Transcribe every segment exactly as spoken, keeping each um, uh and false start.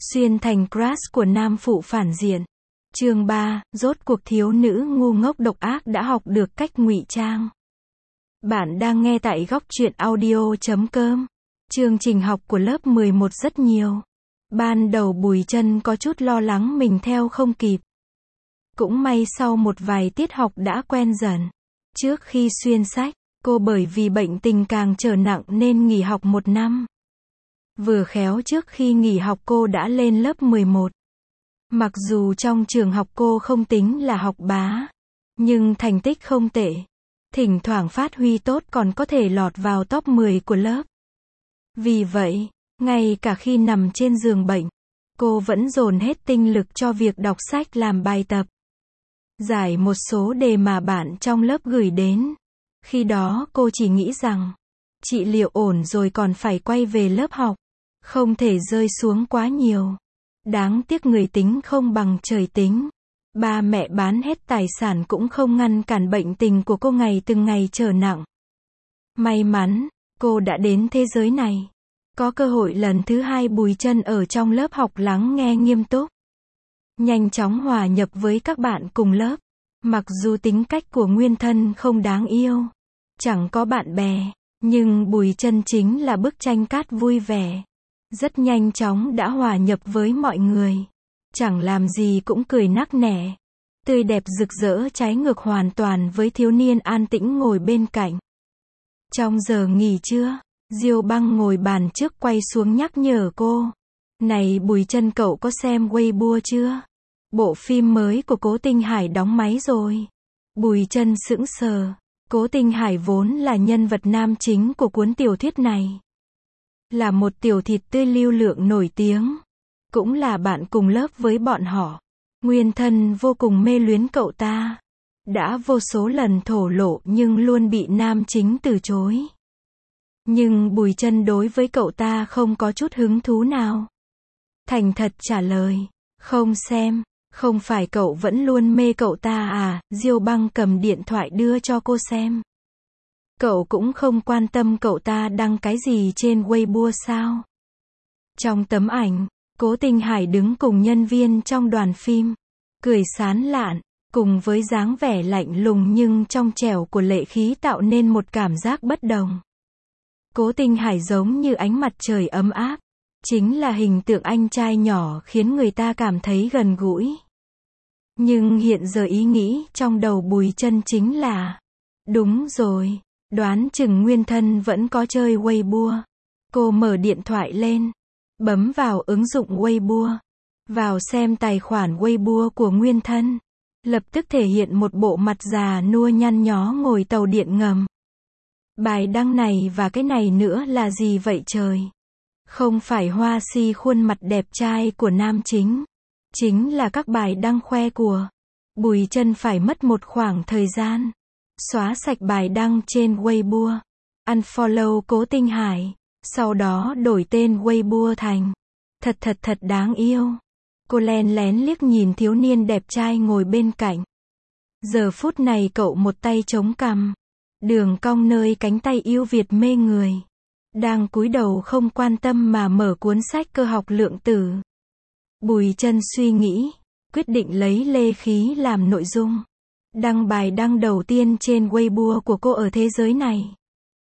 Xuyên thành crush của nam phụ phản diện. Chương ba, rốt cuộc thiếu nữ ngu ngốc độc ác đã học được cách ngụy trang. Bạn đang nghe tại góc truyện audio chấm com. Chương trình học của lớp mười một rất nhiều. Ban đầu Bùi Trân có chút lo lắng mình theo không kịp. Cũng may sau một vài tiết học đã quen dần. Trước khi xuyên sách, cô bởi vì bệnh tình càng trở nặng nên nghỉ học một năm. Vừa khéo trước khi nghỉ học cô đã lên lớp mười một. Mặc dù trong trường học cô không tính là học bá, nhưng thành tích không tệ. Thỉnh thoảng phát huy tốt còn có thể lọt vào top mười của lớp. Vì vậy, ngay cả khi nằm trên giường bệnh, cô vẫn dồn hết tinh lực cho việc đọc sách làm bài tập. Giải một số đề mà bạn trong lớp gửi đến. Khi đó cô chỉ nghĩ rằng, trị liệu ổn rồi còn phải quay về lớp học. Không thể rơi xuống quá nhiều. Đáng tiếc người tính không bằng trời tính. Ba mẹ bán hết tài sản cũng không ngăn cản bệnh tình của cô ngày từng ngày trở nặng. May mắn, cô đã đến thế giới này. Có cơ hội lần thứ hai Bùi Trân ở trong lớp học lắng nghe nghiêm túc. Nhanh chóng hòa nhập với các bạn cùng lớp. Mặc dù tính cách của Nguyên Thân không đáng yêu, chẳng có bạn bè, nhưng Bùi Trân chính là bức tranh cát vui vẻ. Rất nhanh chóng đã hòa nhập với mọi người. Chẳng làm gì cũng cười nắc nẻ. Tươi đẹp rực rỡ trái ngược hoàn toàn với thiếu niên an tĩnh ngồi bên cạnh. Trong giờ nghỉ trưa, Diêu Băng ngồi bàn trước quay xuống nhắc nhở cô. Này Bùi Trân, cậu có xem Weibo chưa? Bộ phim mới của Cố Tinh Hải đóng máy rồi. Bùi Trân sững sờ. Cố Tinh Hải vốn là nhân vật nam chính của cuốn tiểu thuyết này. Là một tiểu thịt tươi lưu lượng nổi tiếng. Cũng là bạn cùng lớp với bọn họ. Nguyên Thân vô cùng mê luyến cậu ta. Đã vô số lần thổ lộ nhưng luôn bị nam chính từ chối. Nhưng Bùi Trân đối với cậu ta không có chút hứng thú nào. Thành thật trả lời. Không xem. Không phải cậu vẫn luôn mê cậu ta à? Diêu Băng cầm điện thoại đưa cho cô xem. Cậu cũng không quan tâm cậu ta đăng cái gì trên Weibo sao? Trong tấm ảnh, Cố Tinh Hải đứng cùng nhân viên trong đoàn phim. Cười sán lạn, cùng với dáng vẻ lạnh lùng nhưng trong trẻo của Lệ Khí tạo nên một cảm giác bất đồng. Cố Tinh Hải giống như ánh mặt trời ấm áp. Chính là hình tượng anh trai nhỏ khiến người ta cảm thấy gần gũi. Nhưng hiện giờ ý nghĩ trong đầu Bùi Trân chính là, đúng rồi, đoán chừng Nguyên Thân vẫn có chơi Weibo. Cô mở điện thoại lên, bấm vào ứng dụng Weibo, vào xem tài khoản Weibo của Nguyên Thân. Lập tức thể hiện một bộ mặt già nua nhăn nhó ngồi tàu điện ngầm. Bài đăng này và cái này nữa là gì vậy trời? Không phải hoa si khuôn mặt đẹp trai của nam chính. Chính là các bài đăng khoe của Bùi Trân phải mất một khoảng thời gian. Xóa sạch bài đăng trên Weibo. Unfollow Cố Tinh Hải. Sau đó đổi tên Weibo thành Thật Thật Thật Đáng Yêu. Cô len lén liếc nhìn thiếu niên đẹp trai ngồi bên cạnh. Giờ phút này cậu một tay chống cằm. Đường cong nơi cánh tay yêu Việt mê người. Đang cúi đầu không quan tâm mà mở cuốn sách cơ học lượng tử. Bùi Trân suy nghĩ, quyết định lấy Lê Khí làm nội dung. Đăng bài đăng đầu tiên trên Weibo của cô ở thế giới này.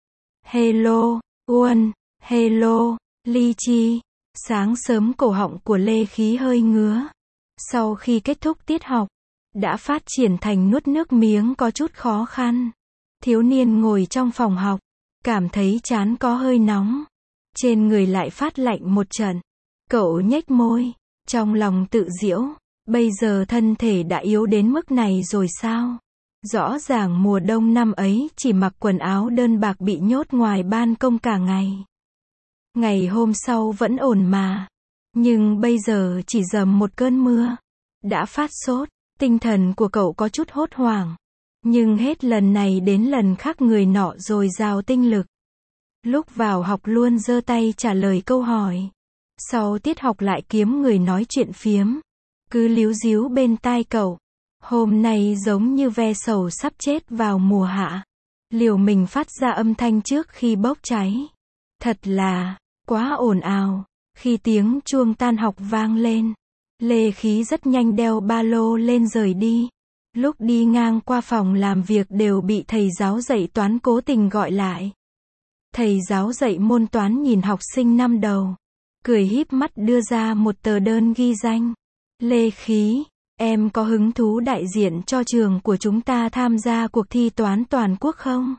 Hello, Uân, hello, Lychee. Sáng sớm cổ họng của Lê Khí hơi ngứa. Sau khi kết thúc tiết học, đã phát triển thành nuốt nước miếng có chút khó khăn. Thiếu niên ngồi trong phòng học, cảm thấy trán có hơi nóng. Trên người lại phát lạnh một trận. Cậu nhếch môi, trong lòng tự giễu. Bây giờ thân thể đã yếu đến mức này rồi sao? Rõ ràng mùa đông năm ấy chỉ mặc quần áo đơn bạc bị nhốt ngoài ban công cả ngày. Ngày hôm sau vẫn ổn mà. Nhưng bây giờ chỉ dầm một cơn mưa. Đã phát sốt, tinh thần của cậu có chút hốt hoảng. Nhưng hết lần này đến lần khác người nọ dồi dào tinh lực. Lúc vào học luôn giơ tay trả lời câu hỏi. Sau tiết học lại kiếm người nói chuyện phiếm. Cứ líu díu bên tai cậu. Hôm nay giống như ve sầu sắp chết vào mùa hạ. Liều mình phát ra âm thanh trước khi bốc cháy. Thật là quá ồn ào. Khi tiếng chuông tan học vang lên, Lê Khí rất nhanh đeo ba lô lên rời đi. Lúc đi ngang qua phòng làm việc đều bị thầy giáo dạy toán cố tình gọi lại. Thầy giáo dạy môn toán nhìn học sinh năm đầu, cười híp mắt đưa ra một tờ đơn ghi danh. Lê Khí, em có hứng thú đại diện cho trường của chúng ta tham gia cuộc thi toán toàn quốc không?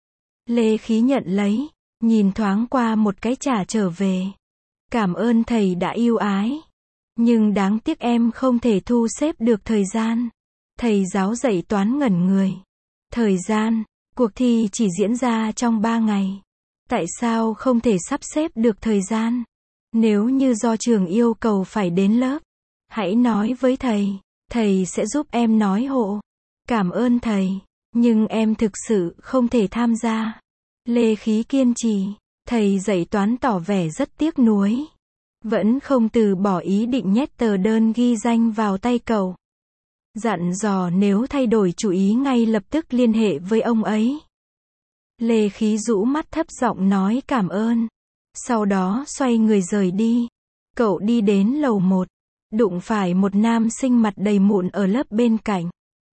Lê Khí nhận lấy, nhìn thoáng qua một cái trả trở về. Cảm ơn thầy đã yêu ái. Nhưng đáng tiếc em không thể thu xếp được thời gian. Thầy giáo dạy toán ngẩn người. Thời gian, cuộc thi chỉ diễn ra trong ba ngày. Tại sao không thể sắp xếp được thời gian? Nếu như do trường yêu cầu phải đến lớp, hãy nói với thầy, thầy sẽ giúp em nói hộ. Cảm ơn thầy, nhưng em thực sự không thể tham gia. Lê Khí kiên trì, thầy dạy toán tỏ vẻ rất tiếc nuối. Vẫn không từ bỏ ý định nhét tờ đơn ghi danh vào tay cậu. Dặn dò nếu thay đổi chủ ý ngay lập tức liên hệ với ông ấy. Lê Khí rũ mắt thấp giọng nói cảm ơn. Sau đó xoay người rời đi. Cậu đi đến lầu một, đụng phải một nam sinh mặt đầy mụn ở lớp bên cạnh.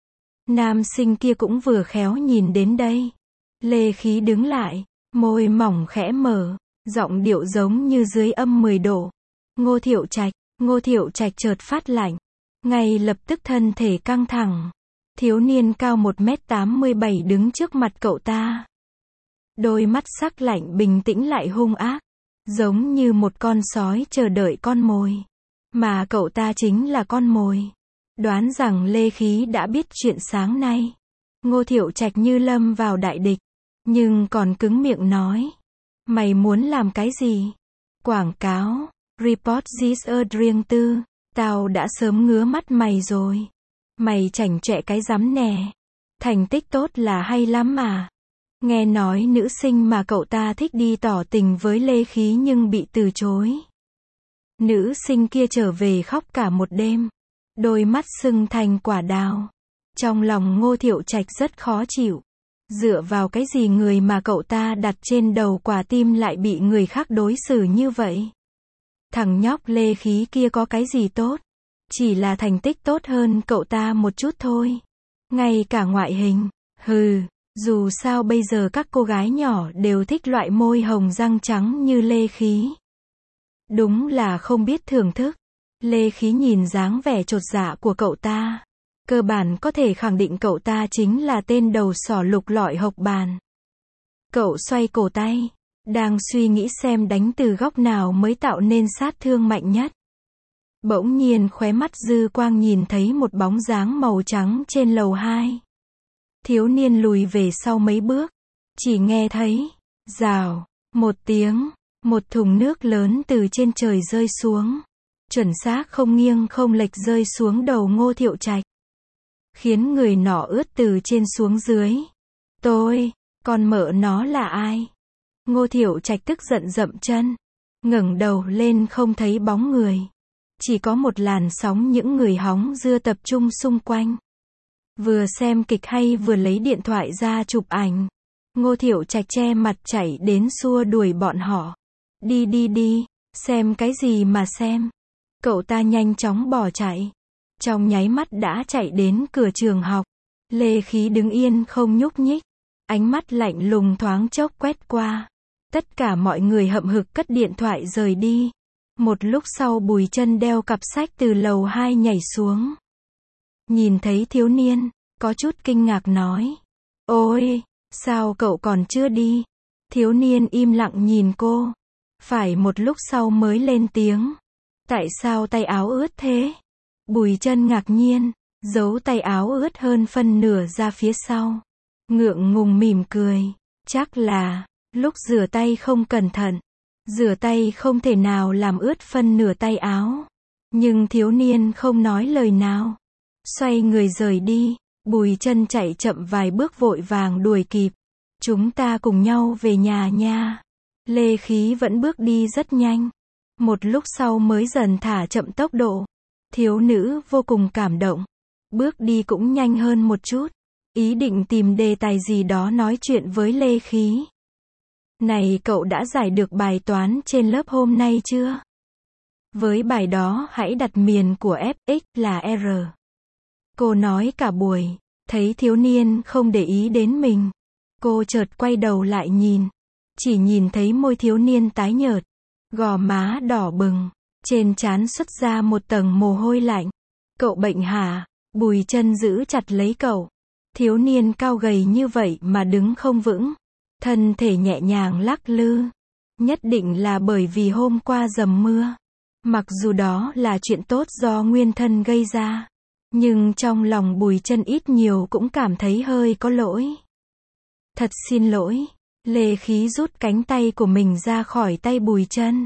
Nam sinh kia cũng vừa khéo nhìn đến đây. Lê Khí đứng lại, môi mỏng khẽ mở, giọng điệu giống như dưới âm mười độ. Ngô Thiệu Trạch, Ngô Thiệu Trạch chợt phát lạnh, ngay lập tức thân thể căng thẳng. Thiếu niên cao một mét tám mươi bảy đứng trước mặt cậu ta. Đôi mắt sắc lạnh bình tĩnh lại hung ác, giống như một con sói chờ đợi con mồi. Mà cậu ta chính là con mồi. Đoán rằng Lê Khí đã biết chuyện sáng nay. Ngô Thiệu Trạch như lâm vào đại địch, nhưng còn cứng miệng nói. Mày muốn làm cái gì? Quảng cáo, report this ở riêng tư, tao đã sớm ngứa mắt mày rồi. Mày chảnh chọe cái rắm nè. Thành tích tốt là hay lắm mà. Nghe nói nữ sinh mà cậu ta thích đi tỏ tình với Lê Khí nhưng bị từ chối. Nữ sinh kia trở về khóc cả một đêm. Đôi mắt sưng thành quả đào. Trong lòng Ngô Thiệu Trạch rất khó chịu. Dựa vào cái gì người mà cậu ta đặt trên đầu quả tim lại bị người khác đối xử như vậy? Thằng nhóc Lê Khí kia có cái gì tốt? Chỉ là thành tích tốt hơn cậu ta một chút thôi. Ngay cả ngoại hình. Hừ, dù sao bây giờ các cô gái nhỏ đều thích loại môi hồng răng trắng như Lê Khí. Đúng là không biết thưởng thức. Lê Khí nhìn dáng vẻ chột dạ của cậu ta. Cơ bản có thể khẳng định cậu ta chính là tên đầu sỏ lục lọi hộc bàn. Cậu xoay cổ tay, đang suy nghĩ xem đánh từ góc nào mới tạo nên sát thương mạnh nhất. Bỗng nhiên khóe mắt dư quang nhìn thấy một bóng dáng màu trắng trên lầu hai. Thiếu niên lùi về sau mấy bước, chỉ nghe thấy, rào, một tiếng, một thùng nước lớn từ trên trời rơi xuống. Chuẩn xác không nghiêng không lệch rơi xuống đầu Ngô Thiệu Trạch. Khiến người nọ ướt từ trên xuống dưới. Tôi, con mợ nó là ai? Ngô Thiệu Trạch tức giận dậm chân. Ngẩng đầu lên không thấy bóng người. Chỉ có một làn sóng những người hóng dưa tập trung xung quanh. Vừa xem kịch hay vừa lấy điện thoại ra chụp ảnh. Ngô Thiệu Trạch che mặt chạy đến xua đuổi bọn họ. Đi đi đi, xem cái gì mà xem. Cậu ta nhanh chóng bỏ chạy. Trong nháy mắt đã chạy đến cửa trường học. Lê Khí đứng yên không nhúc nhích. Ánh mắt lạnh lùng thoáng chốc quét qua. Tất cả mọi người hậm hực cất điện thoại rời đi. Một lúc sau Bùi Chân đeo cặp sách từ lầu hai nhảy xuống. Nhìn thấy thiếu niên, có chút kinh ngạc nói. Ôi, sao cậu còn chưa đi? Thiếu niên im lặng nhìn cô. Phải một lúc sau mới lên tiếng. Tại sao tay áo ướt thế? Bùi Chân ngạc nhiên, giấu tay áo ướt hơn phân nửa ra phía sau. Ngượng ngùng mỉm cười. Chắc là, lúc rửa tay không cẩn thận. Rửa tay không thể nào làm ướt phân nửa tay áo. Nhưng thiếu niên không nói lời nào. Xoay người rời đi. Bùi Chân chạy chậm vài bước vội vàng đuổi kịp. Chúng ta cùng nhau về nhà nha. Lê Khí vẫn bước đi rất nhanh. Một lúc sau mới dần thả chậm tốc độ. Thiếu nữ vô cùng cảm động. Bước đi cũng nhanh hơn một chút. Ý định tìm đề tài gì đó nói chuyện với Lê Khí. Này cậu đã giải được bài toán trên lớp hôm nay chưa? Với bài đó hãy đặt miền của ép ích là R. Cô nói cả buổi, thấy thiếu niên không để ý đến mình. Cô chợt quay đầu lại nhìn. Chỉ nhìn thấy môi thiếu niên tái nhợt, gò má đỏ bừng, trên trán xuất ra một tầng mồ hôi lạnh. Cậu bệnh hả? Bùi Chân giữ chặt lấy cậu. Thiếu niên cao gầy như vậy mà đứng không vững, thân thể nhẹ nhàng lắc lư. Nhất định là bởi vì hôm qua dầm mưa. Mặc dù đó là chuyện tốt do nguyên thân gây ra, nhưng trong lòng Bùi Chân ít nhiều cũng cảm thấy hơi có lỗi. Thật xin lỗi. Lê Khí rút cánh tay của mình ra khỏi tay Bùi Chân.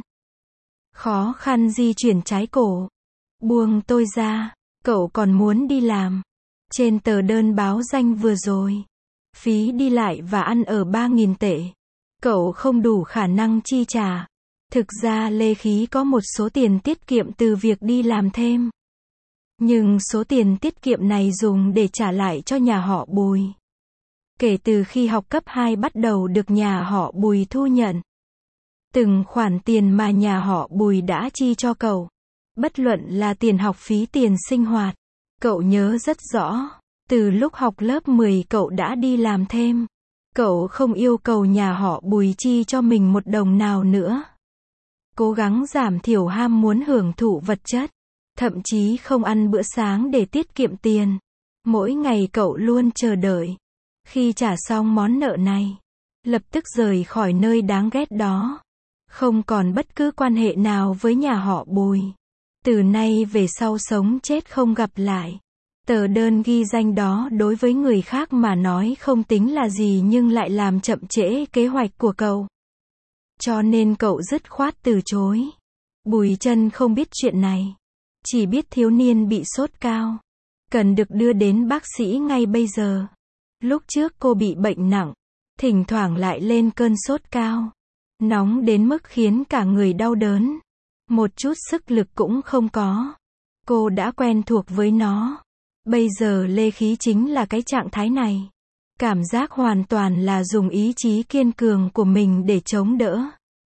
Khó khăn di chuyển trái cổ. Buông tôi ra, cậu còn muốn đi làm. Trên tờ đơn báo danh vừa rồi, phí đi lại và ăn ở ba nghìn tệ. Cậu không đủ khả năng chi trả. Thực ra Lê Khí có một số tiền tiết kiệm từ việc đi làm thêm. Nhưng số tiền tiết kiệm này dùng để trả lại cho nhà họ Bùi. Kể từ khi học cấp hai bắt đầu được nhà họ Bùi thu nhận. Từng khoản tiền mà nhà họ Bùi đã chi cho cậu. Bất luận là tiền học phí tiền sinh hoạt. Cậu nhớ rất rõ. Từ lúc học lớp mười cậu đã đi làm thêm. Cậu không yêu cầu nhà họ Bùi chi cho mình một đồng nào nữa. Cố gắng giảm thiểu ham muốn hưởng thụ vật chất. Thậm chí không ăn bữa sáng để tiết kiệm tiền. Mỗi ngày cậu luôn chờ đợi. Khi trả xong món nợ này, lập tức rời khỏi nơi đáng ghét đó. Không còn bất cứ quan hệ nào với nhà họ Bùi. Từ nay về sau sống chết không gặp lại. Tờ đơn ghi danh đó đối với người khác mà nói không tính là gì nhưng lại làm chậm trễ kế hoạch của cậu. Cho nên cậu dứt khoát từ chối. Bùi Chân không biết chuyện này. Chỉ biết thiếu niên bị sốt cao. Cần được đưa đến bác sĩ ngay bây giờ. Lúc trước cô bị bệnh nặng. Thỉnh thoảng lại lên cơn sốt cao. Nóng đến mức khiến cả người đau đớn. Một chút sức lực cũng không có. Cô đã quen thuộc với nó. Bây giờ Lê Khí chính là cái trạng thái này. Cảm giác hoàn toàn là dùng ý chí kiên cường của mình để chống đỡ.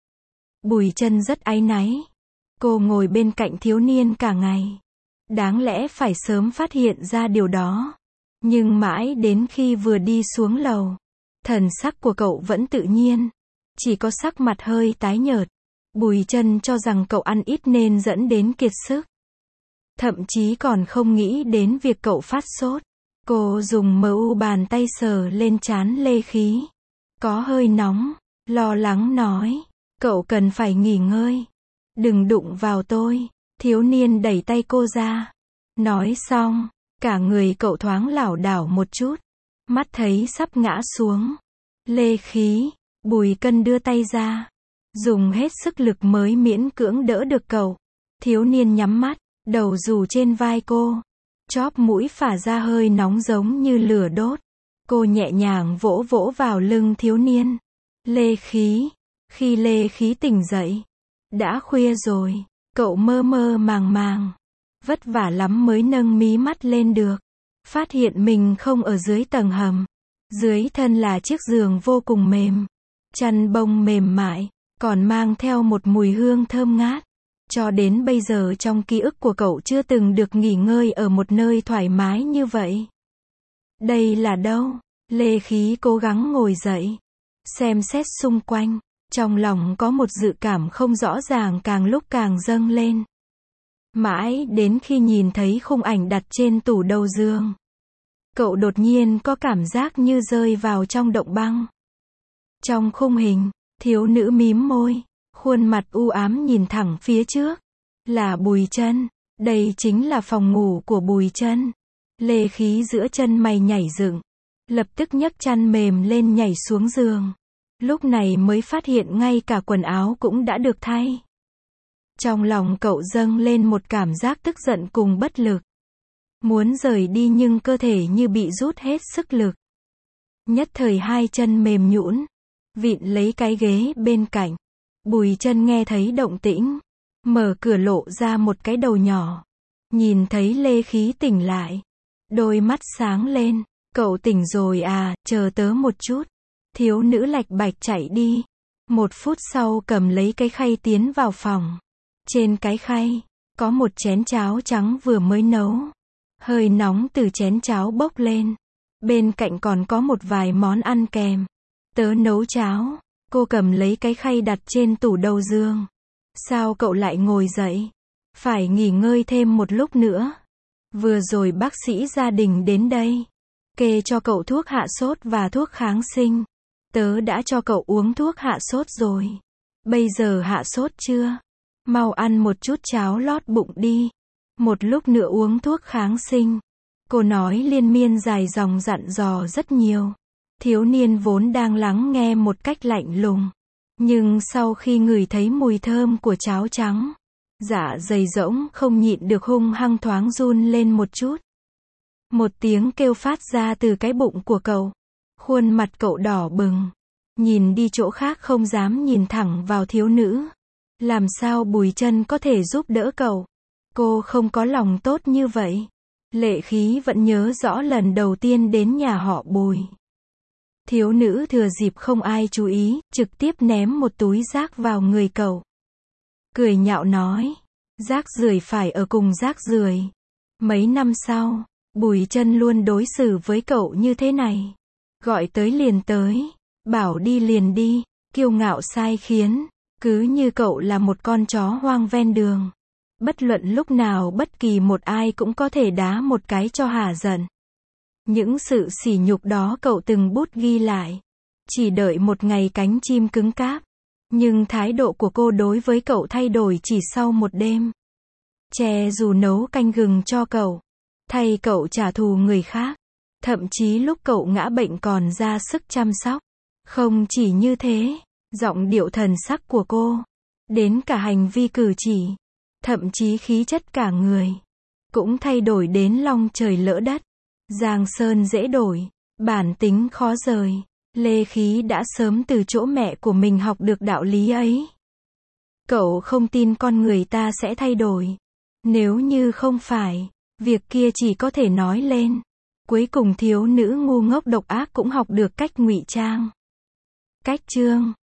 Bùi Chân rất áy náy. Cô ngồi bên cạnh thiếu niên cả ngày. Đáng lẽ phải sớm phát hiện ra điều đó. Nhưng mãi đến khi vừa đi xuống lầu, thần sắc của cậu vẫn tự nhiên. Chỉ có sắc mặt hơi tái nhợt. Bùi Chân cho rằng cậu ăn ít nên dẫn đến kiệt sức. Thậm chí còn không nghĩ đến việc cậu phát sốt. Cô dùng mu bàn tay sờ lên trán Lê Khí. Có hơi nóng. Lo lắng nói. Cậu cần phải nghỉ ngơi. Đừng đụng vào tôi. Thiếu niên đẩy tay cô ra. Nói xong, cả người cậu thoáng lảo đảo một chút. Mắt thấy sắp ngã xuống. Lê Khí. Bùi Cân đưa tay ra. Dùng hết sức lực mới miễn cưỡng đỡ được cậu. Thiếu niên nhắm mắt. Đầu rủ trên vai cô. Chóp mũi phả ra hơi nóng giống như lửa đốt. Cô nhẹ nhàng vỗ vỗ vào lưng thiếu niên. Lê Khí. Khi Lê Khí tỉnh dậy. Đã khuya rồi. Cậu mơ mơ màng màng. Vất vả lắm mới nâng mí mắt lên được. Phát hiện mình không ở dưới tầng hầm. Dưới thân là chiếc giường vô cùng mềm. Chăn bông mềm mại. Còn mang theo một mùi hương thơm ngát. Cho đến bây giờ trong ký ức của cậu chưa từng được nghỉ ngơi ở một nơi thoải mái như vậy. Đây là đâu? Lê Khí cố gắng ngồi dậy. Xem xét xung quanh. Trong lòng có một dự cảm không rõ ràng càng lúc càng dâng lên. Mãi đến khi nhìn thấy khung ảnh đặt trên tủ đầu giường. Cậu đột nhiên có cảm giác như rơi vào trong động băng. Trong khung hình, thiếu nữ mím môi. Khuôn mặt u ám nhìn thẳng phía trước. Là Bùi Chân. Đây chính là phòng ngủ của Bùi Chân. Lê Khí giữa chân mày nhảy dựng. Lập tức nhấc chăn mềm lên nhảy xuống giường. Lúc này mới phát hiện ngay cả quần áo cũng đã được thay. Trong lòng cậu dâng lên một cảm giác tức giận cùng bất lực. Muốn rời đi nhưng cơ thể như bị rút hết sức lực. Nhất thời hai chân mềm nhũn. Vịn lấy cái ghế bên cạnh. Bùi Chân nghe thấy động tĩnh. Mở cửa lộ ra một cái đầu nhỏ. Nhìn thấy Lê Khí tỉnh lại. Đôi mắt sáng lên. Cậu tỉnh rồi à, chờ tớ một chút. Thiếu nữ lạch bạch chạy đi. Một phút sau cầm lấy cái khay tiến vào phòng. Trên cái khay, có một chén cháo trắng vừa mới nấu. Hơi nóng từ chén cháo bốc lên. Bên cạnh còn có một vài món ăn kèm. Tớ nấu cháo. Cô cầm lấy cái khay đặt trên tủ đầu giường. Sao cậu lại ngồi dậy? Phải nghỉ ngơi thêm một lúc nữa. Vừa rồi bác sĩ gia đình đến đây. Kê cho cậu thuốc hạ sốt và thuốc kháng sinh. Tớ đã cho cậu uống thuốc hạ sốt rồi. Bây giờ hạ sốt chưa? Mau ăn một chút cháo lót bụng đi. Một lúc nữa uống thuốc kháng sinh. Cô nói liên miên dài dòng dặn dò rất nhiều. Thiếu niên vốn đang lắng nghe một cách lạnh lùng. Nhưng sau khi ngửi thấy mùi thơm của cháo trắng, dạ dày rỗng không nhịn được hung hăng thoáng run lên một chút. Một tiếng kêu phát ra từ cái bụng của cậu. Khuôn mặt cậu đỏ bừng. Nhìn đi chỗ khác không dám nhìn thẳng vào thiếu nữ. Làm sao Bùi Trân có thể giúp đỡ cậu? Cô không có lòng tốt như vậy. Lệ Khí vẫn nhớ rõ lần đầu tiên đến nhà họ Bùi. Thiếu nữ thừa dịp không ai chú ý, trực tiếp ném một túi rác vào người cậu. Cười nhạo nói, rác rưởi phải ở cùng rác rưởi. Mấy năm sau, Bùi Trân luôn đối xử với cậu như thế này. Gọi tới liền tới, bảo đi liền đi, kiêu ngạo sai khiến, cứ như cậu là một con chó hoang ven đường. Bất luận lúc nào bất kỳ một ai cũng có thể đá một cái cho hả giận. Những sự sỉ nhục đó cậu từng bút ghi lại. Chỉ đợi một ngày cánh chim cứng cáp. Nhưng thái độ của cô đối với cậu thay đổi chỉ sau một đêm. Che dù nấu canh gừng cho cậu. Thay cậu trả thù người khác. Thậm chí lúc cậu ngã bệnh còn ra sức chăm sóc. Không chỉ như thế, giọng điệu thần sắc của cô, đến cả hành vi cử chỉ, thậm chí khí chất cả người, cũng thay đổi đến long trời lỡ đất. Giang sơn dễ đổi, bản tính khó rời. Lê Khí đã sớm từ chỗ mẹ của mình học được đạo lý ấy. Cậu không tin con người ta sẽ thay đổi. Nếu như không phải, việc kia chỉ có thể nói lên. Cuối cùng thiếu nữ ngu ngốc độc ác cũng học được cách ngụy trang. Cách chương